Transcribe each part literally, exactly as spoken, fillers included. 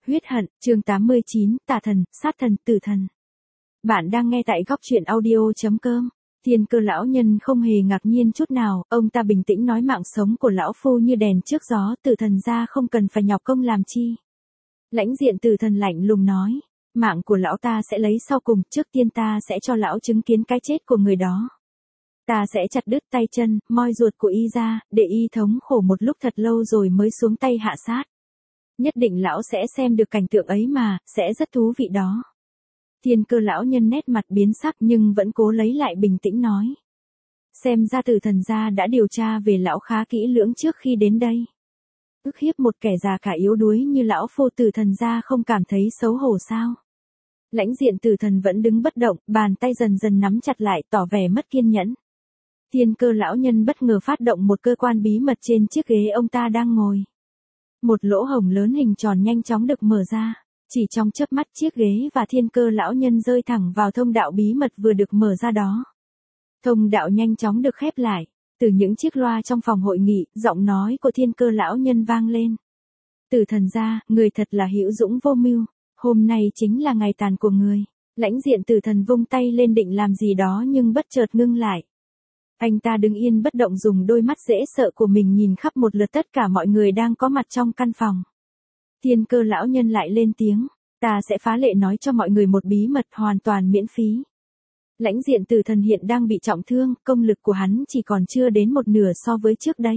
Huyết hận, chương tám mươi chín, tà thần, sát thần, tử thần. Bạn đang nghe tại góc truyện audio chấm com. Thiên Cơ lão nhân không hề ngạc nhiên chút nào, ông ta bình tĩnh nói mạng sống của lão phu như đèn trước gió, tử thần ra không cần phải nhọc công làm chi. Lãnh diện tử thần lạnh lùng nói, mạng của lão ta sẽ lấy sau cùng, trước tiên ta sẽ cho lão chứng kiến cái chết của người đó. Ta sẽ chặt đứt tay chân, moi ruột của y ra, để y thống khổ một lúc thật lâu rồi mới xuống tay hạ sát. Nhất định lão sẽ xem được cảnh tượng ấy mà, sẽ rất thú vị đó. Thiên Cơ lão nhân nét mặt biến sắc nhưng vẫn cố lấy lại bình tĩnh nói. Xem ra tử thần gia đã điều tra về lão khá kỹ lưỡng trước khi đến đây. Ức hiếp một kẻ già cả yếu đuối như lão phu, tử thần gia không cảm thấy xấu hổ sao? Lãnh diện tử thần vẫn đứng bất động, bàn tay dần dần nắm chặt lại, tỏ vẻ mất kiên nhẫn. Thiên Cơ lão nhân bất ngờ phát động một cơ quan bí mật trên chiếc ghế ông ta đang ngồi. Một lỗ hổng lớn hình tròn nhanh chóng được mở ra, chỉ trong chớp mắt chiếc ghế và Thiên Cơ lão nhân rơi thẳng vào thông đạo bí mật vừa được mở ra đó. Thông đạo nhanh chóng được khép lại, từ những chiếc loa trong phòng hội nghị, giọng nói của Thiên Cơ lão nhân vang lên. Tử thần gia, người thật là hữu dũng vô mưu, hôm nay chính là ngày tàn của người. Lãnh diện tử thần vung tay lên định làm gì đó nhưng bất chợt ngưng lại. Anh ta đứng yên bất động, dùng đôi mắt dễ sợ của mình nhìn khắp một lượt tất cả mọi người đang có mặt trong căn phòng. Thiên Cơ lão nhân lại lên tiếng, ta sẽ phá lệ nói cho mọi người một bí mật hoàn toàn miễn phí. Lãnh diện tử thần hiện đang bị trọng thương, công lực của hắn chỉ còn chưa đến một nửa so với trước đây.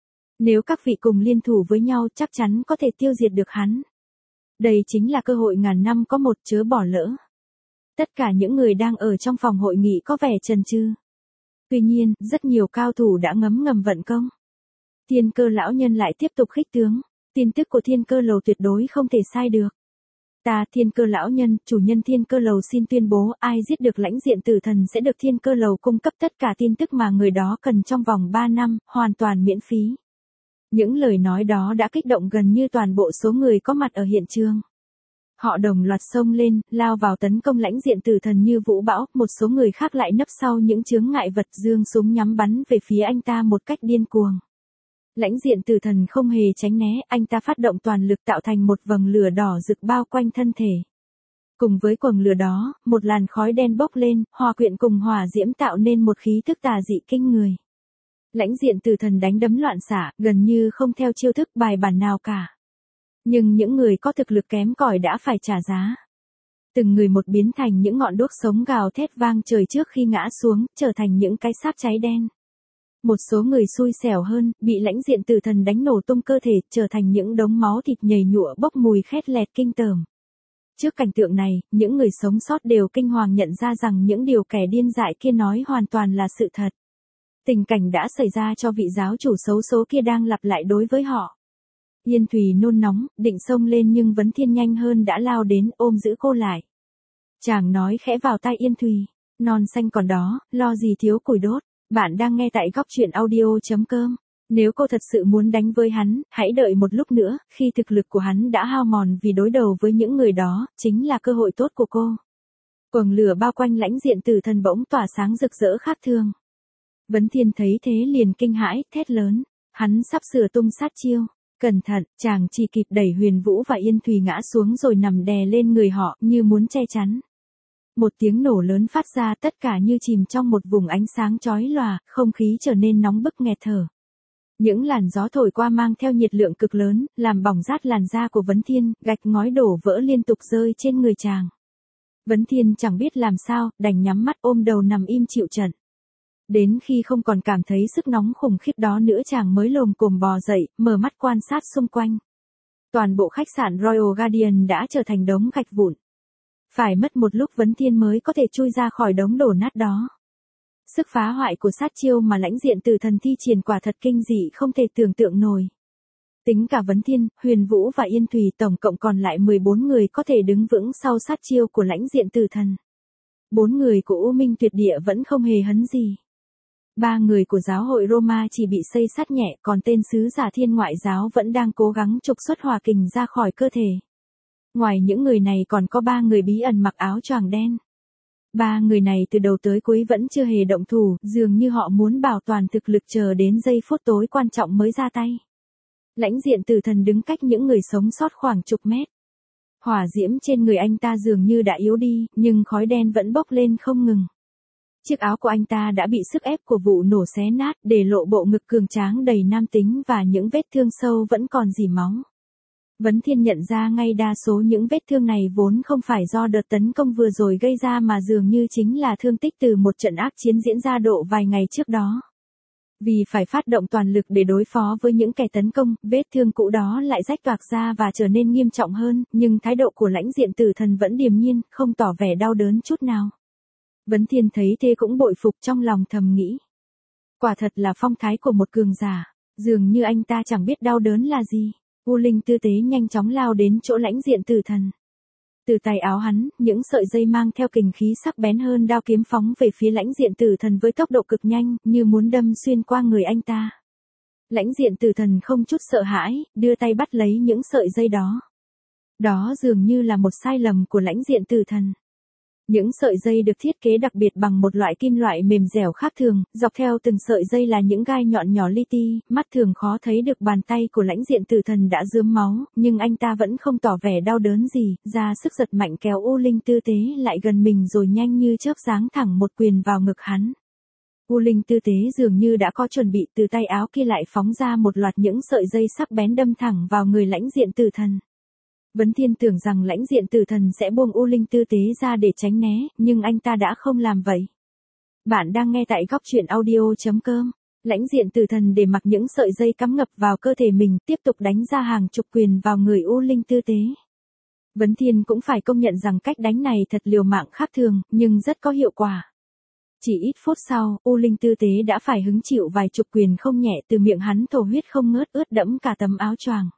Nếu các vị cùng liên thủ với nhau chắc chắn có thể tiêu diệt được hắn. Đây chính là cơ hội ngàn năm có một, chớ bỏ lỡ. Tất cả những người đang ở trong phòng hội nghị có vẻ chần chừ. Tuy nhiên, rất nhiều cao thủ đã ngấm ngầm vận công. Thiên Cơ lão nhân lại tiếp tục khích tướng, tin tức của Thiên Cơ lầu tuyệt đối không thể sai được. Ta, Thiên Cơ lão nhân, chủ nhân Thiên Cơ lầu xin tuyên bố, ai giết được lãnh diện tử thần sẽ được Thiên Cơ lầu cung cấp tất cả tin tức mà người đó cần trong vòng ba năm, hoàn toàn miễn phí. Những lời nói đó đã kích động gần như toàn bộ số người có mặt ở hiện trường. Họ đồng loạt xông lên, lao vào tấn công lãnh diện tử thần như vũ bão, một số người khác lại nấp sau những chướng ngại vật, giương súng nhắm bắn về phía anh ta một cách điên cuồng. Lãnh diện tử thần không hề tránh né, anh ta phát động toàn lực tạo thành một vầng lửa đỏ rực bao quanh thân thể. Cùng với quầng lửa đó, một làn khói đen bốc lên, hòa quyện cùng hỏa diễm tạo nên một khí thức tà dị kinh người. Lãnh diện tử thần đánh đấm loạn xạ, gần như không theo chiêu thức bài bản nào cả. Nhưng những người có thực lực kém cỏi đã phải trả giá. Từng người một biến thành những ngọn đuốc sống gào thét vang trời trước khi ngã xuống, trở thành những cái xác cháy đen. Một số người xui xẻo hơn, bị lãnh diện tử thần đánh nổ tung cơ thể, trở thành những đống máu thịt nhầy nhụa bốc mùi khét lẹt kinh tởm. Trước cảnh tượng này, những người sống sót đều kinh hoàng nhận ra rằng những điều kẻ điên dại kia nói hoàn toàn là sự thật. Tình cảnh đã xảy ra cho vị giáo chủ xấu số kia đang lặp lại đối với họ. Yên Thùy nôn nóng, định xông lên nhưng Vấn Thiên nhanh hơn đã lao đến ôm giữ cô lại. Chàng nói khẽ vào tai Yên Thùy, non xanh còn đó, lo gì thiếu củi đốt. Bạn đang nghe tại góc truyện audio chấm com. Nếu cô thật sự muốn đánh với hắn, hãy đợi một lúc nữa, khi thực lực của hắn đã hao mòn vì đối đầu với những người đó, chính là cơ hội tốt của cô. Quầng lửa bao quanh lãnh diện tử thần bỗng tỏa sáng rực rỡ khác thường. Vấn Thiên thấy thế liền kinh hãi, thét lớn, hắn sắp sửa tung sát chiêu. Cẩn thận, chàng chỉ kịp đẩy Huyền Vũ và Yên Thùy ngã xuống rồi nằm đè lên người họ như muốn che chắn. Một tiếng nổ lớn phát ra, tất cả như chìm trong một vùng ánh sáng chói lòa, không khí trở nên nóng bức nghẹt thở. Những làn gió thổi qua mang theo nhiệt lượng cực lớn, làm bỏng rát làn da của Vấn Thiên, gạch ngói đổ vỡ liên tục rơi trên người chàng. Vấn Thiên chẳng biết làm sao, đành nhắm mắt ôm đầu nằm im chịu trận. Đến khi không còn cảm thấy sức nóng khủng khiếp đó nữa chàng mới lồm cồm bò dậy, mở mắt quan sát xung quanh. Toàn bộ khách sạn Royal Guardian đã trở thành đống gạch vụn. Phải mất một lúc Vấn Thiên mới có thể chui ra khỏi đống đổ nát đó. Sức phá hoại của sát chiêu mà lãnh diện tử thần thi triển quả thật kinh dị không thể tưởng tượng nổi. Tính cả Vấn Thiên, Huyền Vũ và Yên Thùy tổng cộng còn lại mười bốn người có thể đứng vững sau sát chiêu của lãnh diện tử thần. Bốn người của U Minh Tuyệt Địa vẫn không hề hấn gì. Ba người của giáo hội Roma chỉ bị xây sát nhẹ, còn tên sứ giả Thiên Ngoại giáo vẫn đang cố gắng trục xuất hỏa kình ra khỏi cơ thể. Ngoài những người này còn có ba người bí ẩn mặc áo choàng đen. Ba người này từ đầu tới cuối vẫn chưa hề động thủ, dường như họ muốn bảo toàn thực lực chờ đến giây phút tối quan trọng mới ra tay. Lãnh diện tử thần đứng cách những người sống sót khoảng chục mét. Hỏa diễm trên người anh ta dường như đã yếu đi, nhưng khói đen vẫn bốc lên không ngừng. Chiếc áo của anh ta đã bị sức ép của vụ nổ xé nát, để lộ bộ ngực cường tráng đầy nam tính và những vết thương sâu vẫn còn rỉ máu. Vấn Thiên nhận ra ngay đa số những vết thương này vốn không phải do đợt tấn công vừa rồi gây ra mà dường như chính là thương tích từ một trận ác chiến diễn ra độ vài ngày trước đó. Vì phải phát động toàn lực để đối phó với những kẻ tấn công, vết thương cũ đó lại rách toạc ra và trở nên nghiêm trọng hơn, nhưng thái độ của lãnh diện tử thần vẫn điềm nhiên, không tỏ vẻ đau đớn chút nào. Vấn Thiên thấy thế cũng bội phục, trong lòng thầm nghĩ. Quả thật là phong thái của một cường giả, dường như anh ta chẳng biết đau đớn là gì. U Linh tư tế nhanh chóng lao đến chỗ lãnh diện tử thần. Từ tay áo hắn, những sợi dây mang theo kình khí sắc bén hơn đao kiếm phóng về phía lãnh diện tử thần với tốc độ cực nhanh, như muốn đâm xuyên qua người anh ta. Lãnh diện tử thần không chút sợ hãi, đưa tay bắt lấy những sợi dây đó. Đó dường như là một sai lầm của lãnh diện tử thần. Những sợi dây được thiết kế đặc biệt bằng một loại kim loại mềm dẻo khác thường, dọc theo từng sợi dây là những gai nhọn nhỏ li ti, mắt thường khó thấy được bàn tay của lãnh diện tử thần đã rướm máu, nhưng anh ta vẫn không tỏ vẻ đau đớn gì, ra sức giật mạnh kéo U Linh tư tế lại gần mình rồi nhanh như chớp giáng thẳng một quyền vào ngực hắn. U Linh tư tế dường như đã có chuẩn bị, từ tay áo kia lại phóng ra một loạt những sợi dây sắc bén đâm thẳng vào người lãnh diện tử thần. Vấn Thiên tưởng rằng lãnh diện tử thần sẽ buông U Linh tư tế ra để tránh né, nhưng anh ta đã không làm vậy. Bạn đang nghe tại góc truyện audio chấm com. Lãnh diện tử thần để mặc những sợi dây cắm ngập vào cơ thể mình, tiếp tục đánh ra hàng chục quyền vào người U Linh tư tế. Vấn Thiên cũng phải công nhận rằng cách đánh này thật liều mạng khác thường, nhưng rất có hiệu quả. Chỉ ít phút sau, U Linh tư tế đã phải hứng chịu vài chục quyền không nhẹ, từ miệng hắn thổ huyết không ngớt, ướt đẫm cả tấm áo choàng.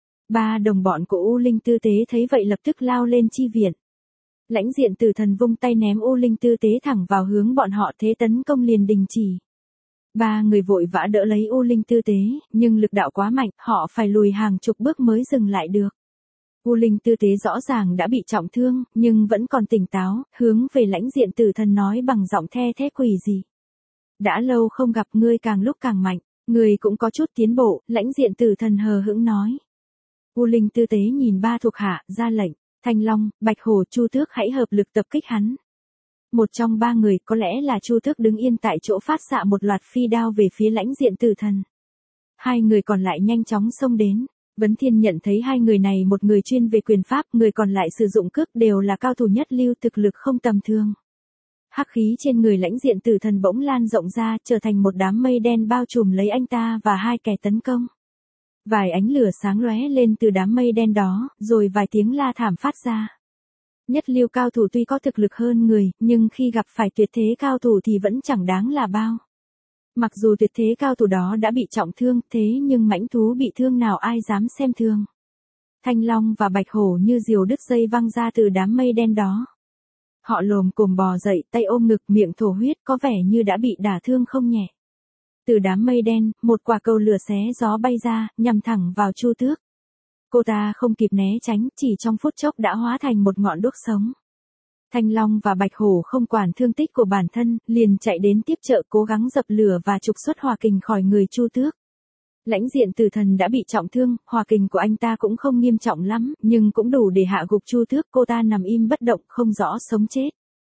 Ba đồng bọn của U Linh tư tế thấy vậy lập tức lao lên chi viện. Lãnh diện tử thần vung tay ném U Linh tư tế thẳng vào hướng bọn họ, thế tấn công liền đình chỉ. Ba người vội vã đỡ lấy U Linh tư tế, nhưng lực đạo quá mạnh, họ phải lùi hàng chục bước mới dừng lại được. U Linh tư tế rõ ràng đã bị trọng thương, nhưng vẫn còn tỉnh táo, hướng về lãnh diện tử thần nói bằng giọng the thé quỷ gì. Đã lâu không gặp, ngươi càng lúc càng mạnh, ngươi cũng có chút tiến bộ, lãnh diện tử thần hờ hững nói. U Linh tư tế nhìn ba thuộc hạ, ra lệnh, Thanh Long, Bạch Hổ, Chu Tước hãy hợp lực tập kích hắn. Một trong ba người, có lẽ là Chu Tước, đứng yên tại chỗ phát xạ một loạt phi đao về phía lãnh diện tử thần. Hai người còn lại nhanh chóng xông đến. Vấn Thiên nhận thấy hai người này, một người chuyên về quyền pháp, người còn lại sử dụng cước, đều là cao thủ nhất lưu, thực lực không tầm thường. Hắc khí trên người lãnh diện tử thần bỗng lan rộng ra, trở thành một đám mây đen bao trùm lấy anh ta và hai kẻ tấn công. Vài ánh lửa sáng lóe lên từ đám mây đen đó, rồi vài tiếng la thảm phát ra. Nhất lưu cao thủ tuy có thực lực hơn người, nhưng khi gặp phải tuyệt thế cao thủ thì vẫn chẳng đáng là bao. Mặc dù tuyệt thế cao thủ đó đã bị trọng thương, thế nhưng mãnh thú bị thương nào ai dám xem thường. Thanh Long và Bạch Hổ như diều đứt dây văng ra từ đám mây đen đó. Họ lồm cồm bò dậy, tay ôm ngực, miệng thổ huyết, có vẻ như đã bị đả thương không nhẹ. Từ đám mây đen, một quả cầu lửa xé gió bay ra, nhằm thẳng vào Chu Tước. Cô ta không kịp né tránh, chỉ trong phút chốc đã hóa thành một ngọn đuốc sống. Thanh Long và Bạch Hổ không quản thương tích của bản thân, liền chạy đến tiếp trợ, cố gắng dập lửa và trục xuất hỏa kình khỏi người Chu Tước. Lãnh diện tử thần đã bị trọng thương, hỏa kình của anh ta cũng không nghiêm trọng lắm, nhưng cũng đủ để hạ gục Chu Tước. Cô ta nằm im bất động, không rõ sống chết.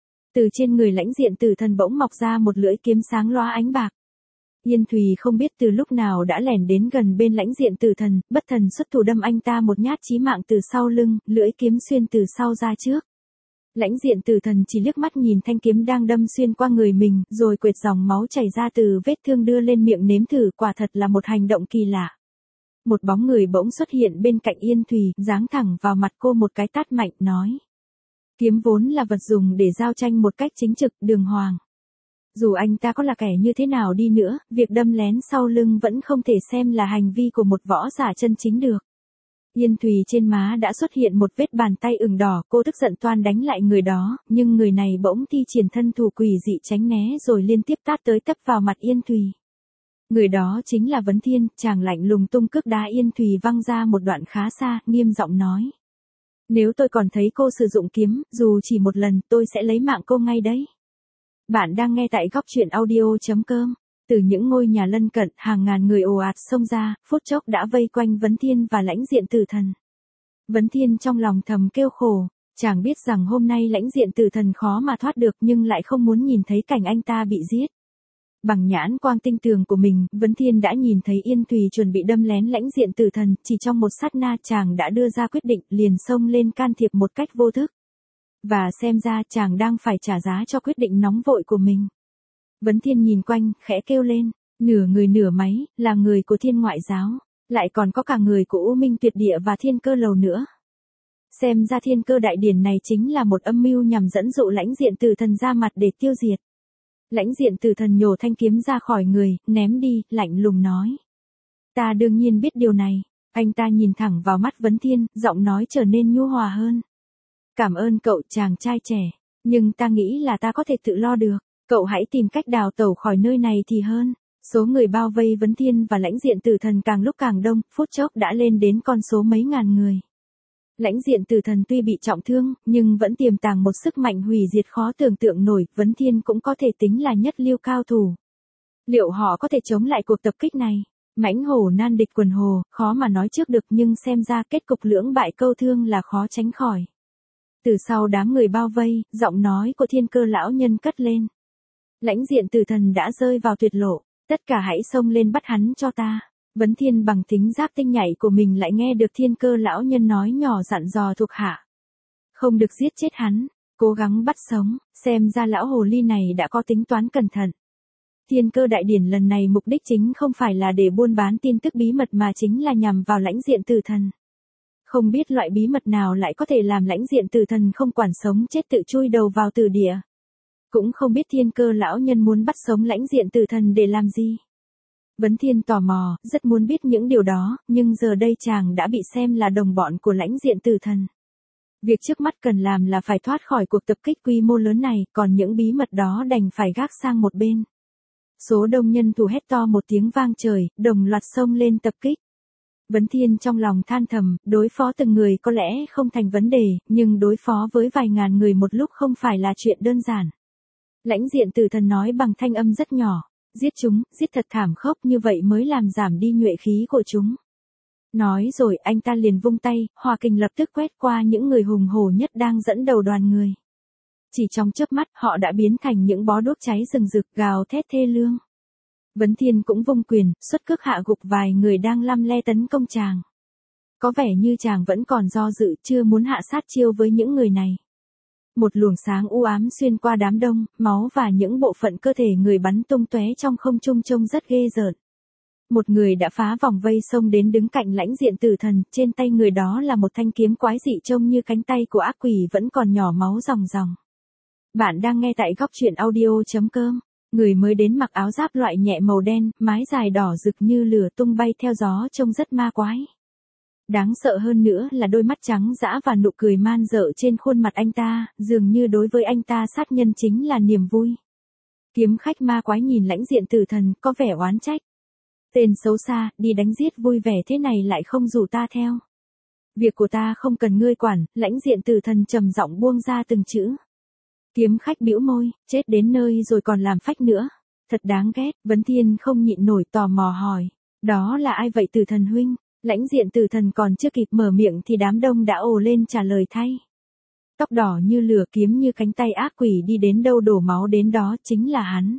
Từ trên người lãnh diện tử thần bỗng mọc ra một lưỡi kiếm sáng loá ánh bạc. Yên Thùy không biết từ lúc nào đã lẻn đến gần bên lãnh diện tử thần, bất thần xuất thủ đâm anh ta một nhát chí mạng từ sau lưng, lưỡi kiếm xuyên từ sau ra trước. Lãnh diện tử thần chỉ liếc mắt nhìn thanh kiếm đang đâm xuyên qua người mình, rồi quệt dòng máu chảy ra từ vết thương đưa lên miệng nếm thử, quả thật là một hành động kỳ lạ. Một bóng người bỗng xuất hiện bên cạnh Yên Thùy, giáng thẳng vào mặt cô một cái tát mạnh, nói. Kiếm vốn là vật dùng để giao tranh một cách chính trực, đường hoàng. Dù anh ta có là kẻ như thế nào đi nữa, việc đâm lén sau lưng vẫn không thể xem là hành vi của một võ giả chân chính được. Yên Thùy trên má đã xuất hiện một vết bàn tay ửng đỏ, cô tức giận toan đánh lại người đó, nhưng người này bỗng thi triển thân thủ quỷ dị tránh né rồi liên tiếp tát tới tấp vào mặt Yên Thùy. Người đó chính là Vấn Thiên, chàng lạnh lùng tung cước đá Yên Thùy văng ra một đoạn khá xa, nghiêm giọng nói. Nếu tôi còn thấy cô sử dụng kiếm, dù chỉ một lần, tôi sẽ lấy mạng cô ngay đấy. Bạn đang nghe tại góc truyện audio chấm com. Từ những ngôi nhà lân cận, hàng ngàn người ồ ạt xông ra, phút chốc đã vây quanh Vấn Thiên và lãnh diện tử thần. Vấn Thiên trong lòng thầm kêu khổ, chàng biết rằng hôm nay lãnh diện tử thần khó mà thoát được nhưng lại không muốn nhìn thấy cảnh anh ta bị giết. Bằng nhãn quang tinh tường của mình, Vấn Thiên đã nhìn thấy Yên Thùy chuẩn bị đâm lén lãnh diện tử thần, chỉ trong một sát na chàng đã đưa ra quyết định liền xông lên can thiệp một cách vô thức. Và xem ra chàng đang phải trả giá cho quyết định nóng vội của mình. Vấn Thiên nhìn quanh, khẽ kêu lên, nửa người nửa máy, là người của Thiên Ngoại Giáo, lại còn có cả người của U Minh Tuyệt Địa và Thiên Cơ Lầu nữa. Xem ra Thiên Cơ Đại Điển này chính là một âm mưu nhằm dẫn dụ lãnh diện tử thần ra mặt để tiêu diệt. Lãnh diện tử thần nhổ thanh kiếm ra khỏi người, ném đi, lạnh lùng nói. Ta đương nhiên biết điều này. Anh ta nhìn thẳng vào mắt Vấn Thiên, giọng nói trở nên nhu hòa hơn. Cảm ơn cậu chàng trai trẻ, nhưng ta nghĩ là ta có thể tự lo được. Cậu hãy tìm cách đào tẩu khỏi nơi này thì hơn. Số người bao vây Vấn Thiên và lãnh diện tử thần càng lúc càng đông, phút chốc đã lên đến con số mấy ngàn người. Lãnh diện tử thần tuy bị trọng thương, nhưng vẫn tiềm tàng một sức mạnh hủy diệt khó tưởng tượng nổi, Vấn Thiên cũng có thể tính là nhất lưu cao thủ. Liệu họ có thể chống lại cuộc tập kích này? Mãnh hổ nan địch quần hồ, khó mà nói trước được nhưng xem ra kết cục lưỡng bại câu thương là khó tránh khỏi. Từ sau đám người bao vây, giọng nói của Thiên Cơ lão nhân cất lên. Lãnh diện tử thần đã rơi vào tuyệt lộ, tất cả hãy xông lên bắt hắn cho ta. Vấn Thiên bằng thính giáp tinh nhạy của mình lại nghe được Thiên Cơ lão nhân nói nhỏ dặn dò thuộc hạ. Không được giết chết hắn, cố gắng bắt sống, xem ra lão hồ ly này đã có tính toán cẩn thận. Thiên Cơ Đại Điển lần này mục đích chính không phải là để buôn bán tin tức bí mật mà chính là nhằm vào lãnh diện tử thần. Không biết loại bí mật nào lại có thể làm lãnh diện tử thần không quản sống chết tự chui đầu vào tử địa. Cũng không biết Thiên Cơ lão nhân muốn bắt sống lãnh diện tử thần để làm gì. Vấn Thiên tò mò, rất muốn biết những điều đó, nhưng giờ đây chàng đã bị xem là đồng bọn của lãnh diện tử thần. Việc trước mắt cần làm là phải thoát khỏi cuộc tập kích quy mô lớn này, còn những bí mật đó đành phải gác sang một bên. Số đông nhân thủ hét to một tiếng vang trời, đồng loạt xông lên tập kích. Vấn Thiên trong lòng than thầm, đối phó từng người có lẽ không thành vấn đề, nhưng đối phó với vài ngàn người một lúc không phải là chuyện đơn giản. Lãnh diện tử thần nói bằng thanh âm rất nhỏ. Giết chúng, giết thật thảm khốc như vậy mới làm giảm đi nhuệ khí của chúng. Nói rồi anh ta liền vung tay, hỏa kình lập tức quét qua những người hùng hổ nhất đang dẫn đầu đoàn người. Chỉ trong chớp mắt họ đã biến thành những bó đuốc cháy rừng rực gào thét thê lương. Vấn Thiên cũng vung quyền, xuất cước hạ gục vài người đang lăm le tấn công chàng. Có vẻ như chàng vẫn còn do dự chưa muốn hạ sát chiêu với những người này. Một luồng sáng u ám xuyên qua đám đông, máu và những bộ phận cơ thể người bắn tung tóe trong không trung trông rất ghê rợn. Một người đã phá vòng vây xông đến đứng cạnh lãnh diện tử thần, trên tay người đó là một thanh kiếm quái dị trông như cánh tay của ác quỷ vẫn còn nhỏ máu ròng ròng. Bạn đang nghe tại góc truyện audio chấm com. Người mới đến mặc áo giáp loại nhẹ màu đen, mái dài đỏ rực như lửa tung bay theo gió trông rất ma quái. Đáng sợ hơn nữa là đôi mắt trắng dã và nụ cười man dợ trên khuôn mặt anh ta, dường như đối với anh ta sát nhân chính là niềm vui. Kiếm khách ma quái nhìn lãnh diện tử thần, có vẻ oán trách. Tên xấu xa, đi đánh giết vui vẻ thế này lại không rủ ta theo. Việc của ta không cần ngươi quản, lãnh diện tử thần trầm giọng buông ra từng chữ. Kiếm khách bĩu môi, chết đến nơi rồi còn làm phách nữa. Thật đáng ghét, Vấn Thiên không nhịn nổi tò mò hỏi. Đó là ai vậy tử thần huynh? Lãnh diện tử thần còn chưa kịp mở miệng thì đám đông đã ồ lên trả lời thay. Tóc đỏ như lửa kiếm như cánh tay ác quỷ đi đến đâu đổ máu đến đó chính là hắn.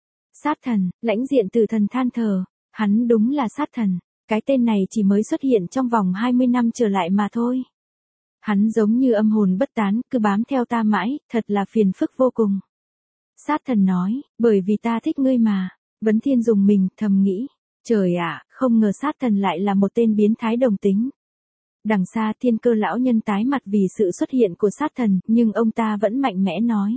Sát thần, lãnh diện tử thần than thở, hắn đúng là sát thần, cái tên này chỉ mới xuất hiện trong vòng hai mươi năm trở lại mà thôi. Hắn giống như âm hồn bất tán, cứ bám theo ta mãi, thật là phiền phức vô cùng. Sát thần nói, bởi vì ta thích ngươi mà. Vấn Thiên dùng mình, thầm nghĩ. Trời ạ, không ngờ sát thần lại là một tên biến thái đồng tính. Đằng xa Thiên Cơ lão nhân tái mặt vì sự xuất hiện của sát thần, nhưng ông ta vẫn mạnh mẽ nói.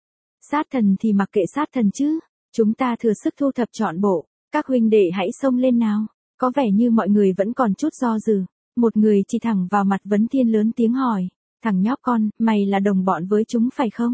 Sát thần thì mặc kệ sát thần chứ, chúng ta thừa sức thu thập trọn bộ, các huynh đệ hãy xông lên nào. Có vẻ như mọi người vẫn còn chút do dự. Một người chỉ thẳng vào mặt Vấn Thiên lớn tiếng hỏi, thằng nhóc con, mày là đồng bọn với chúng phải không?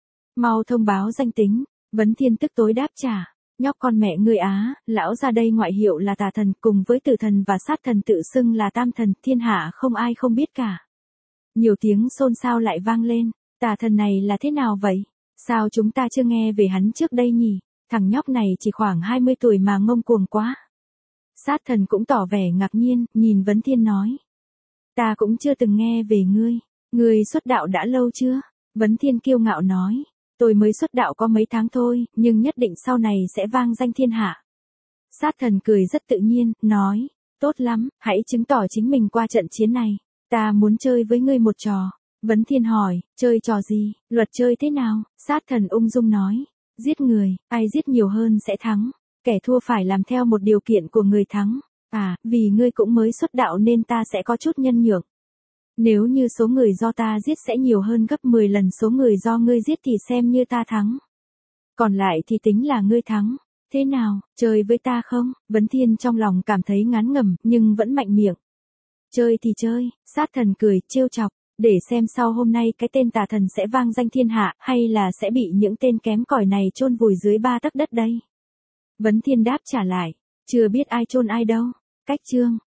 Mau thông báo danh tính. Vấn Thiên tức tối đáp trả, nhóc con mẹ ngươi á, lão ra đây ngoại hiệu là tà thần, cùng với tử thần và sát thần tự xưng là tam thần, thiên hạ không ai không biết cả. Nhiều tiếng xôn xao lại vang lên, tà thần này là thế nào vậy? Sao chúng ta chưa nghe về hắn trước đây nhỉ? Thằng nhóc này chỉ khoảng hai mươi tuổi mà ngông cuồng quá. Sát thần cũng tỏ vẻ ngạc nhiên, nhìn Vấn Thiên nói. Ta cũng chưa từng nghe về ngươi. Ngươi xuất đạo đã lâu chưa? Vấn Thiên kiêu ngạo nói. Tôi mới xuất đạo có mấy tháng thôi, nhưng nhất định sau này sẽ vang danh thiên hạ. Sát thần cười rất tự nhiên, nói. Tốt lắm, hãy chứng tỏ chính mình qua trận chiến này. Ta muốn chơi với ngươi một trò. Vấn Thiên hỏi, chơi trò gì, luật chơi thế nào? Sát thần ung dung nói. Giết người, ai giết nhiều hơn sẽ thắng. Kẻ thua phải làm theo một điều kiện của người thắng. À, vì ngươi cũng mới xuất đạo nên ta sẽ có chút nhân nhượng. Nếu như số người do ta giết sẽ nhiều hơn gấp mười lần số người do ngươi giết thì xem như ta thắng. Còn lại thì tính là ngươi thắng. Thế nào, chơi với ta không? Vấn Thiên trong lòng cảm thấy ngán ngẩm, nhưng vẫn mạnh miệng. Chơi thì chơi, sát thần cười, trêu chọc, để xem sau hôm nay cái tên tà thần sẽ vang danh thiên hạ, hay là sẽ bị những tên kém cỏi này chôn vùi dưới ba tấc đất đây. Vấn Thiên đáp trả lại, chưa biết ai chôn ai đâu. Cách chương